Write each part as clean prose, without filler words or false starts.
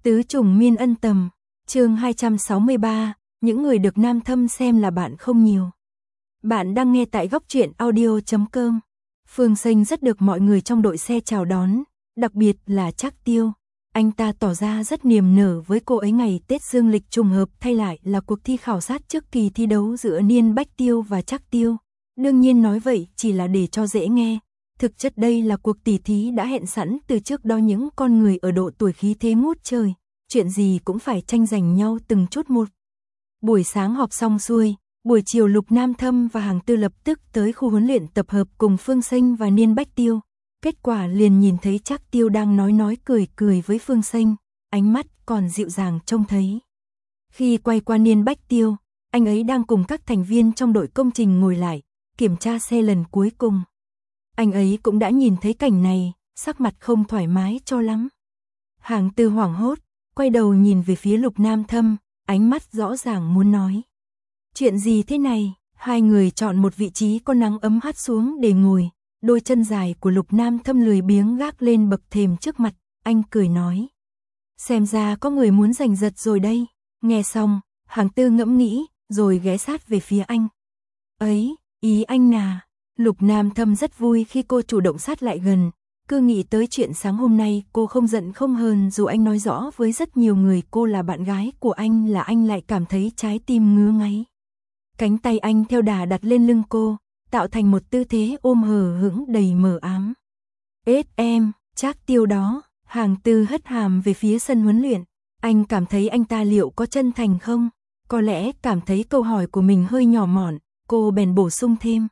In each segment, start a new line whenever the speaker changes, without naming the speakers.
Tứ trùng miên ân tầm, chương 263, những người được Nam Thâm xem là bạn không nhiều. Bạn đang nghe tại góc truyện audio.com. Phương Sinh rất được mọi người trong đội xe chào đón, đặc biệt là Trác Tiêu. Anh ta tỏ ra rất niềm nở với cô ấy. Ngày Tết dương lịch trùng hợp thay lại là cuộc thi khảo sát trước kỳ thi đấu giữa Niên Bách Tiêu và Trác Tiêu. Đương nhiên nói vậy chỉ là để cho dễ nghe. Thực chất đây là cuộc tỉ thí đã hẹn sẵn từ trước đó, những con người ở độ tuổi khí thế ngút trời, chuyện gì cũng phải tranh giành nhau từng chút một. Buổi sáng họp xong xuôi, buổi chiều Lục Nam Thâm và Hàng Tư lập tức tới khu huấn luyện tập hợp cùng Phương Sinh và Niên Bách Tiêu. Kết quả liền nhìn thấy Trác Tiêu đang nói cười với Phương Sinh, ánh mắt còn dịu dàng trông thấy. Khi quay qua Niên Bách Tiêu, anh ấy đang cùng các thành viên trong đội công trình ngồi lại, kiểm tra xe lần cuối cùng. Anh ấy cũng đã nhìn thấy cảnh này, sắc mặt không thoải mái cho lắm. Hàng Tư hoảng hốt, quay đầu nhìn về phía Lục Nam Thâm, ánh mắt rõ ràng muốn nói. Chuyện gì thế này? Hai người chọn một vị trí có nắng ấm hắt xuống để ngồi, đôi chân dài của Lục Nam Thâm lười biếng gác lên bậc thềm trước mặt, anh cười nói. Xem ra có người muốn giành giật rồi đây. Nghe xong, Hàng Tư ngẫm nghĩ, rồi ghé sát về phía anh. Ấy, ý anh là... Lục Nam Thâm rất vui khi cô chủ động sát lại gần, cứ nghĩ tới chuyện sáng hôm nay cô không giận không hờn, dù anh nói rõ với rất nhiều người cô là bạn gái của anh là anh lại cảm thấy trái tim ngứa ngáy. Cánh tay anh theo đà đặt lên lưng cô, tạo thành một tư thế ôm hờ hững đầy mờ ám. Ết em, Trác Tiêu đó. Hàng Tư hất hàm về phía sân huấn luyện, anh cảm thấy anh ta liệu có chân thành không? Có lẽ cảm thấy câu hỏi của mình hơi nhỏ mọn, cô bèn bổ sung thêm.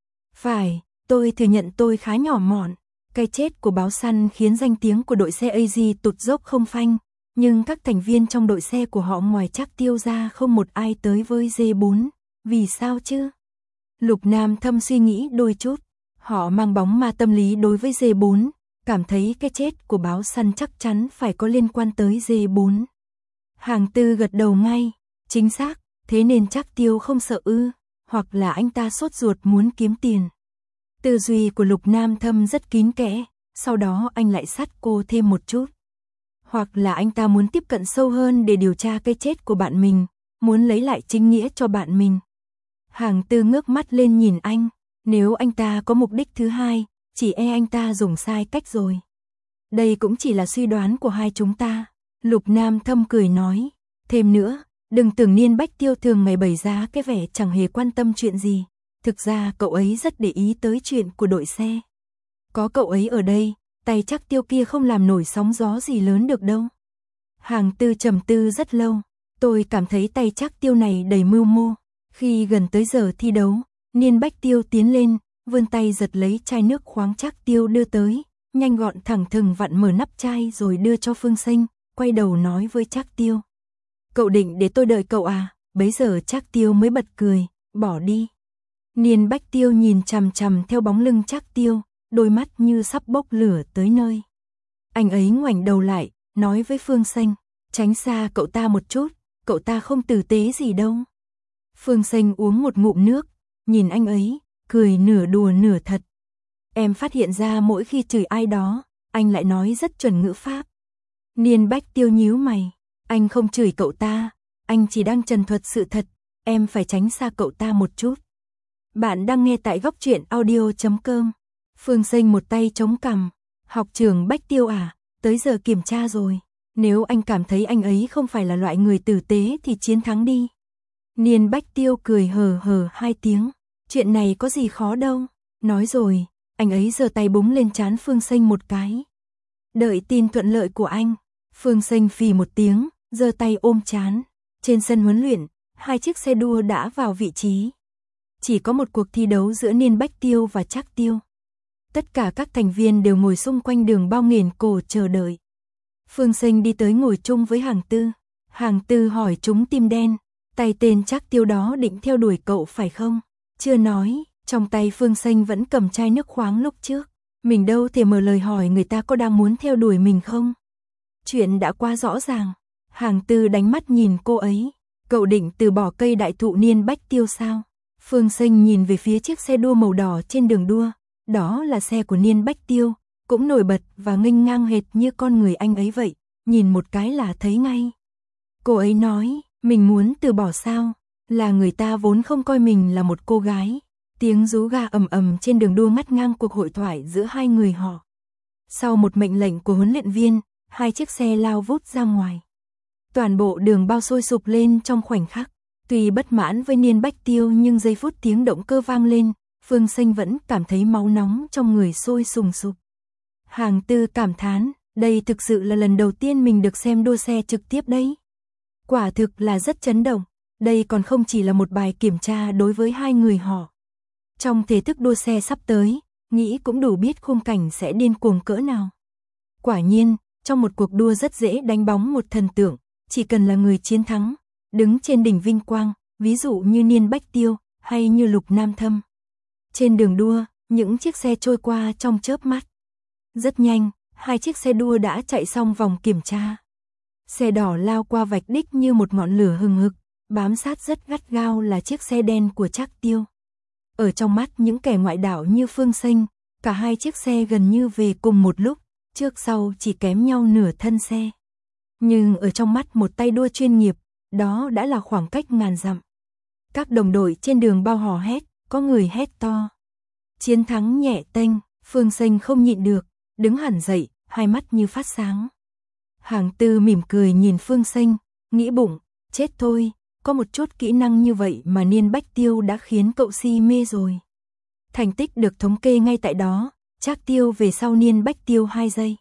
Phải, tôi thừa nhận tôi khá nhỏ mọn. Cái chết của báo săn khiến danh tiếng của đội xe AZ tụt dốc không phanh, nhưng các thành viên trong đội xe của họ ngoài Trác Tiêu ra không một ai tới với G4. Vì sao chứ? Lục Nam Thâm suy nghĩ đôi chút. Họ mang bóng ma tâm lý đối với G4, cảm thấy cái chết của báo săn chắc chắn phải có liên quan tới G4. Hàng Tư gật đầu ngay. Chính xác, thế nên Trác Tiêu không sợ ư? Hoặc là anh ta sốt ruột muốn kiếm tiền. Tư duy của Lục Nam Thâm rất kín kẽ, sau đó anh lại sát cô thêm một chút. Hoặc là anh ta muốn tiếp cận sâu hơn để điều tra cái chết của bạn mình, muốn lấy lại chính nghĩa cho bạn mình. Hàng Tư ngước mắt lên nhìn anh, nếu anh ta có mục đích thứ hai, chỉ e anh ta dùng sai cách rồi. Đây cũng chỉ là suy đoán của hai chúng ta. Lục Nam Thâm cười nói, thêm nữa, đừng tưởng Niên Bách Tiêu thường ngày bày ra cái vẻ chẳng hề quan tâm chuyện gì. Thực ra cậu ấy rất để ý tới chuyện của đội xe. Có cậu ấy ở đây, tay Trác Tiêu kia không làm nổi sóng gió gì lớn được đâu. Hàng Tư trầm tư rất lâu, tôi cảm thấy tay Trác Tiêu này đầy mưu mô. Khi gần tới giờ thi đấu, Niên Bách Tiêu tiến lên, vươn tay giật lấy chai nước khoáng Trác Tiêu đưa tới, nhanh gọn thẳng thừng vặn mở nắp chai rồi đưa cho Phương Sinh, quay đầu nói với Trác Tiêu. Cậu định để tôi đợi cậu à? Bấy giờ Trác Tiêu mới bật cười, bỏ đi. Niên Bách Tiêu nhìn chằm chằm theo bóng lưng Trác Tiêu, đôi mắt như sắp bốc lửa tới nơi. Anh ấy ngoảnh đầu lại, nói với Phương Sinh, tránh xa cậu ta một chút, cậu ta không tử tế gì đâu. Phương Sinh uống một ngụm nước, nhìn anh ấy, cười nửa đùa nửa thật. Em phát hiện ra mỗi khi chửi ai đó, anh lại nói rất chuẩn ngữ pháp. Niên Bách Tiêu nhíu mày, anh không chửi cậu ta, anh chỉ đang trần thuật sự thật, em phải tránh xa cậu ta một chút. Bạn đang nghe tại góc truyện audio.com. Phương Sinh một tay chống cằm, học trưởng Bách Tiêu à, tới giờ kiểm tra rồi. Nếu anh cảm thấy anh ấy không phải là loại người tử tế thì chiến thắng đi. Niên Bách Tiêu cười hờ hờ hai tiếng, chuyện này có gì khó đâu. Nói rồi, anh ấy giơ tay búng lên trán Phương Sinh một cái. Đợi tin thuận lợi của anh. Phương Sinh phì một tiếng, giơ tay ôm trán. Trên sân huấn luyện, hai chiếc xe đua đã vào vị trí. Chỉ có một cuộc thi đấu giữa Niên Bách Tiêu và Trác Tiêu. Tất cả các thành viên đều ngồi xung quanh đường bao nghiền cổ chờ đợi. Phương Sinh đi tới ngồi chung với Hàng Tư. Hàng Tư hỏi chúng tim đen, tay tên Trác Tiêu đó định theo đuổi cậu phải không? Chưa nói, trong tay Phương Sinh vẫn cầm chai nước khoáng lúc trước. Mình đâu thể mở lời hỏi người ta có đang muốn theo đuổi mình không? Chuyện đã quá rõ ràng. Hàng Tư đánh mắt nhìn cô ấy. Cậu định từ bỏ cây đại thụ Niên Bách Tiêu sao? Phương Sinh nhìn về phía chiếc xe đua màu đỏ trên đường đua. Đó là xe của Niên Bách Tiêu, cũng nổi bật và nghênh ngang hệt như con người anh ấy vậy. nhìn một cái là thấy ngay. Cô ấy nói, mình muốn từ bỏ sao, là người ta vốn không coi mình là một cô gái. Tiếng rú ga ầm ầm trên đường đua ngắt ngang cuộc hội thoại giữa hai người họ. Sau một mệnh lệnh của huấn luyện viên, hai chiếc xe lao vút ra ngoài. Toàn bộ đường bao sôi sục lên trong khoảnh khắc. Tuy bất mãn với Niên Bách Tiêu nhưng giây phút tiếng động cơ vang lên, Phương Xanh vẫn cảm thấy máu nóng trong người sôi sùng sục. Hàng Tư cảm thán, đây thực sự là lần đầu tiên mình được xem đua xe trực tiếp đấy. Quả thực là rất chấn động, đây còn không chỉ là một bài kiểm tra đối với hai người họ. Trong thể thức đua xe sắp tới, nghĩ cũng đủ biết khung cảnh sẽ điên cuồng cỡ nào. Quả nhiên, trong một cuộc đua rất dễ đánh bóng một thần tượng, chỉ cần là người chiến thắng, đứng trên đỉnh vinh quang, ví dụ như Niên Bách Tiêu, hay như Lục Nam Thâm. Trên đường đua, những chiếc xe trôi qua trong chớp mắt. Rất nhanh, hai chiếc xe đua đã chạy xong vòng kiểm tra. Xe đỏ lao qua vạch đích như một ngọn lửa hừng hực, bám sát rất gắt gao là chiếc xe đen của Trác Tiêu. Ở trong mắt những kẻ ngoại đạo như Phương Xanh, cả hai chiếc xe gần như về cùng một lúc, trước sau chỉ kém nhau nửa thân xe. Nhưng ở trong mắt một tay đua chuyên nghiệp, đó đã là khoảng cách ngàn dặm. Các đồng đội trên đường bao hò hét, có người hét to. Chiến thắng nhẹ tênh, Phương Xanh không nhịn được, đứng hẳn dậy, hai mắt như phát sáng. Hàng Tư mỉm cười nhìn Phương Xanh, nghĩ bụng, chết thôi, có một chút kỹ năng như vậy mà Niên Bách Tiêu đã khiến cậu si mê rồi. Thành tích được thống kê ngay tại đó, Trác Tiêu về sau Niên Bách Tiêu 2 giây.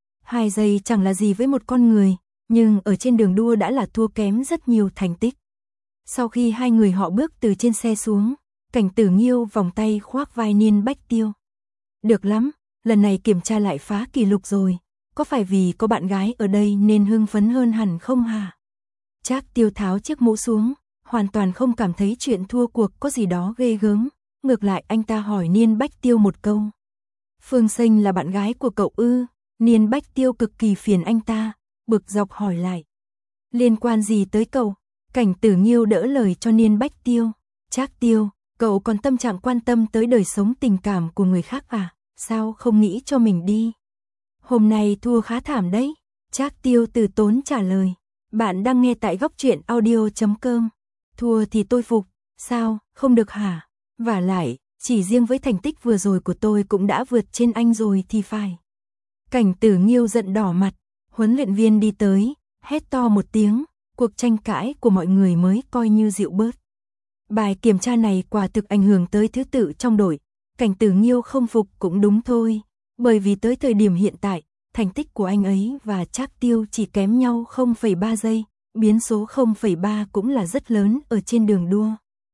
2 giây chẳng là gì với một con người, nhưng ở trên đường đua đã là thua kém rất nhiều thành tích. Sau khi hai người họ bước từ trên xe xuống, Cảnh Tử Nghiêu vòng tay khoác vai Niên Bách Tiêu. Được lắm, lần này kiểm tra lại phá kỷ lục rồi, có phải vì có bạn gái ở đây nên hưng phấn hơn hẳn không hả? Trác Tiêu tháo chiếc mũ xuống, hoàn toàn không cảm thấy chuyện thua cuộc có gì đó ghê gớm, ngược lại anh ta hỏi Niên Bách Tiêu một câu. Phương Xanh là bạn gái của cậu ư? Niên Bách Tiêu cực kỳ phiền anh ta, bực dọc hỏi lại. Liên quan gì tới cậu? Cảnh Tử Nghiêu đỡ lời cho Niên Bách Tiêu. Trác Tiêu, cậu còn tâm trạng quan tâm tới đời sống tình cảm của người khác à? Sao không nghĩ cho mình đi? Hôm nay thua khá thảm đấy. Trác Tiêu từ tốn trả lời. Bạn đang nghe tại Góc Truyện Audio.com. Thua thì tôi phục, sao, không được hả? Vả lại, chỉ riêng với thành tích vừa rồi của tôi cũng đã vượt trên anh rồi thì phải. Cảnh Tử Nghiêu giận đỏ mặt, huấn luyện viên đi tới, hét to một tiếng, cuộc tranh cãi của mọi người mới coi như dịu bớt. Bài kiểm tra này quả thực ảnh hưởng tới thứ tự trong đội, Cảnh Tử Nghiêu không phục cũng đúng thôi, bởi vì tới thời điểm hiện tại, thành tích của anh ấy và Trác Tiêu chỉ kém nhau 0,3 giây, biến số 0,3 cũng là rất lớn ở trên đường đua.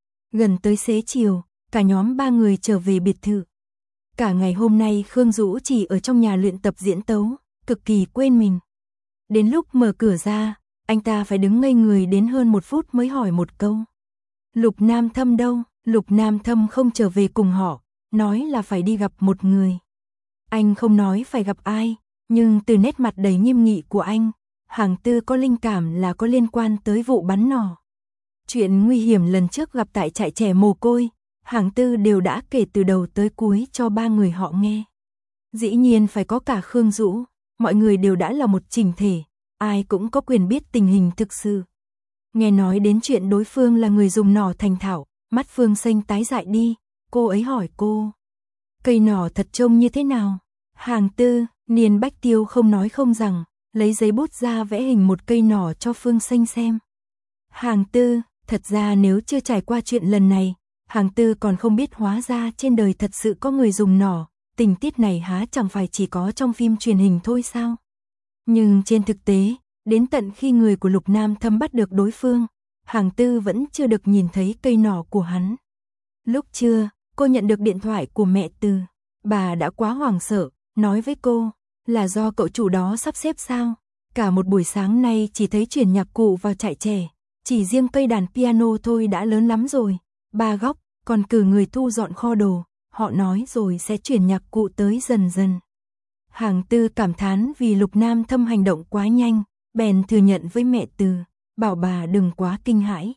Gần tới xế chiều, cả nhóm 3 người trở về biệt thự. Cả ngày hôm nay Khương Dũ chỉ ở trong nhà luyện tập diễn tấu, cực kỳ quên mình. Đến lúc mở cửa ra, anh ta phải đứng ngây người đến hơn 1 phút mới hỏi một câu. Lục Nam Thâm đâu? Lục Nam Thâm không trở về cùng họ, nói là phải đi gặp một người. Anh không nói phải gặp ai, nhưng từ nét mặt đầy nghiêm nghị của anh, Hàng Tư có linh cảm là có liên quan tới vụ bắn nỏ. Chuyện nguy hiểm lần trước gặp tại trại trẻ mồ côi, Hàng Tư đều đã kể từ đầu tới cuối cho 3 người họ nghe. Dĩ nhiên phải có cả Khương Dũ, mọi người đều đã là một chỉnh thể, ai cũng có quyền biết tình hình thực sự. Nghe nói đến chuyện đối phương là người dùng nỏ thành thạo, mắt Phương Xanh tái dại đi, cô ấy hỏi cô. Cây nỏ thật trông như thế nào? Hàng Tư, Niên Bách Tiêu không nói không rằng, lấy giấy bút ra vẽ hình một cây nỏ cho Phương Xanh xem. Hàng Tư, thật ra nếu chưa trải qua chuyện lần này, Hàng Tư còn không biết hóa ra trên đời thật sự có người dùng nỏ, tình tiết này há chẳng phải chỉ có trong phim truyền hình thôi sao? Nhưng trên thực tế, đến tận khi người của Lục Nam Thâm bắt được đối phương, Hàng Tư vẫn chưa được nhìn thấy cây nỏ của hắn. Lúc trưa, cô nhận được điện thoại của mẹ Từ, bà đã quá hoảng sợ, nói với cô, là do cậu chủ đó sắp xếp sao? Cả một buổi sáng nay chỉ thấy chuyển nhạc cụ vào trại trẻ, chỉ riêng cây đàn piano thôi đã lớn lắm rồi, 3 góc, còn cử người thu dọn kho đồ, họ nói rồi sẽ chuyển nhạc cụ tới dần dần. Hàng Tư cảm thán vì Lục Nam Thâm hành động quá nhanh, bèn thừa nhận với mẹ Từ, bảo bà đừng quá kinh hãi.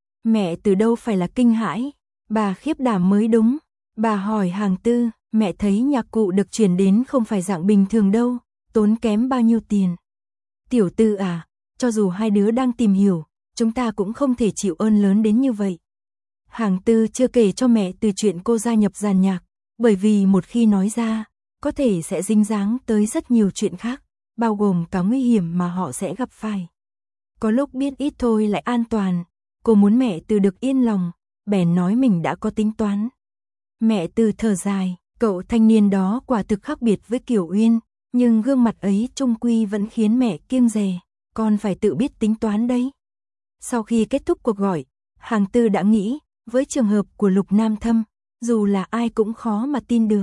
Mẹ Từ đâu phải là kinh hãi, bà khiếp đảm mới đúng. Bà hỏi Hàng Tư, mẹ thấy nhạc cụ được chuyển đến không phải dạng bình thường đâu, tốn kém bao nhiêu tiền. Tiểu Tư à, cho dù hai đứa đang tìm hiểu, chúng ta cũng không thể chịu ơn lớn đến như vậy. Hàng Tư chưa kể cho mẹ từ chuyện cô gia nhập giàn nhạc, bởi vì một khi nói ra, có thể sẽ dính dáng tới rất nhiều chuyện khác, bao gồm cả nguy hiểm mà họ sẽ gặp phải. Có lúc biết ít thôi lại an toàn, cô muốn mẹ Từ được yên lòng, bèn nói mình đã có tính toán. Mẹ Từ thở dài, cậu thanh niên đó quả thực khác biệt với Kiều Uyên, nhưng gương mặt ấy chung quy vẫn khiến mẹ kiêng dè, con phải tự biết tính toán đấy. Sau khi kết thúc cuộc gọi, Hàng Tư đã nghĩ, với trường hợp của Lục Nam Thâm, dù là ai cũng khó mà tin được.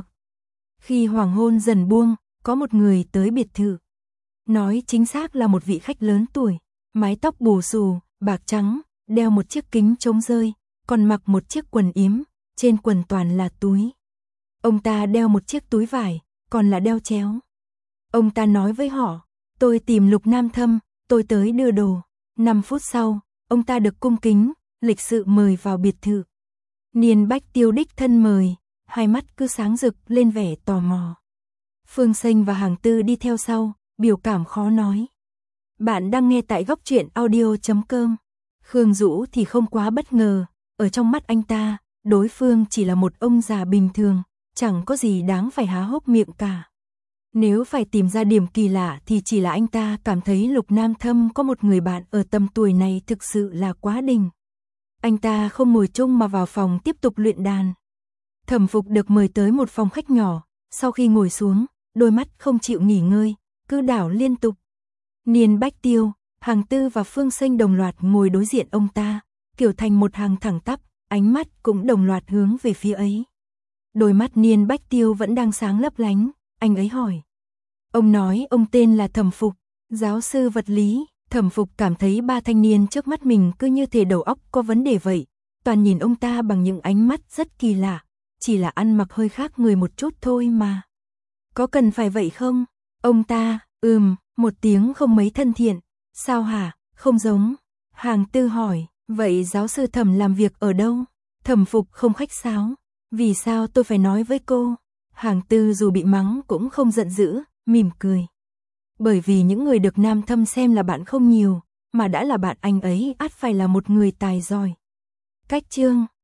Khi hoàng hôn dần buông, có một người tới biệt thự. Nói chính xác là một vị khách lớn tuổi, mái tóc bù xù, bạc trắng, đeo một chiếc kính chống rơi, còn mặc một chiếc quần yếm, trên quần toàn là túi. Ông ta đeo một chiếc túi vải, còn là đeo chéo. Ông ta nói với họ, tôi tìm Lục Nam Thâm, tôi tới đưa đồ. 5 phút sau, ông ta được cung kính, lịch sự mời vào biệt thự. Niên Bách Tiêu đích thân mời, hai mắt cứ sáng rực lên vẻ tò mò. Phương Sênh và Hàng Tư đi theo sau, biểu cảm khó nói. Bạn đang nghe tại góc truyện audio.com. Khương Dũ thì không quá bất ngờ, ở trong mắt anh ta, đối phương chỉ là một ông già bình thường, chẳng có gì đáng phải há hốc miệng cả. Nếu phải tìm ra điểm kỳ lạ thì chỉ là anh ta cảm thấy Lục Nam Thâm có một người bạn ở tầm tuổi này thực sự là quá đỉnh. Anh ta không ngồi chung mà vào phòng tiếp tục luyện đàn. Thẩm Phục được mời tới một phòng khách nhỏ, sau khi ngồi xuống, đôi mắt không chịu nghỉ ngơi, cứ đảo liên tục. Niên Bách Tiêu, Hàng Tư và Phương Sênh đồng loạt ngồi đối diện ông ta, kiểu thành một hàng thẳng tắp, ánh mắt cũng đồng loạt hướng về phía ấy. Đôi mắt Niên Bách Tiêu vẫn đang sáng lấp lánh, anh ấy hỏi. Ông nói ông tên là Thẩm Phục, giáo sư vật lý. Thẩm Phục cảm thấy ba thanh niên trước mắt mình cứ như thể đầu óc có vấn đề vậy, toàn nhìn ông ta bằng những ánh mắt rất kỳ lạ, chỉ là ăn mặc hơi khác người một chút thôi mà. Có cần phải vậy không? Ông ta, một tiếng không mấy thân thiện, sao hả, không giống. Hàng Tư hỏi, vậy giáo sư Thẩm làm việc ở đâu? Thẩm Phục không khách sáo, vì sao tôi phải nói với cô? Hàng Tư dù bị mắng cũng không giận dữ, mỉm cười. Bởi vì những người được Nam Thâm xem là bạn không nhiều, mà đã là bạn anh ấy ắt phải là một người tài giỏi. Cách chương